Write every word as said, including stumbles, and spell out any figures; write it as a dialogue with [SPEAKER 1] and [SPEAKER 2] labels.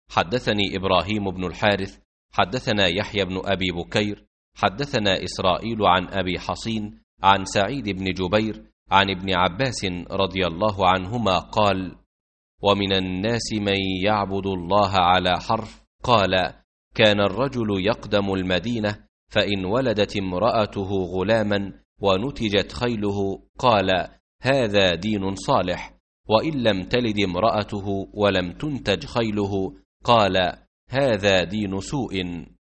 [SPEAKER 1] حدثني إبراهيم بن الحارث حدثنا يحيى بن أبي بكير حدثنا إسرائيل عن أبي حصين عن سعيد بن جبير عن ابن عباس رضي الله عنهما قال: ومن الناس من يعبد الله على حرف. قال: كان الرجل يقدم المدينة فإن ولدت امرأته غلاما ونتجت خيله قال: هذا دين صالح، وإن لم تلد امرأته ولم تنتج خيله قال: هذا دين سوء.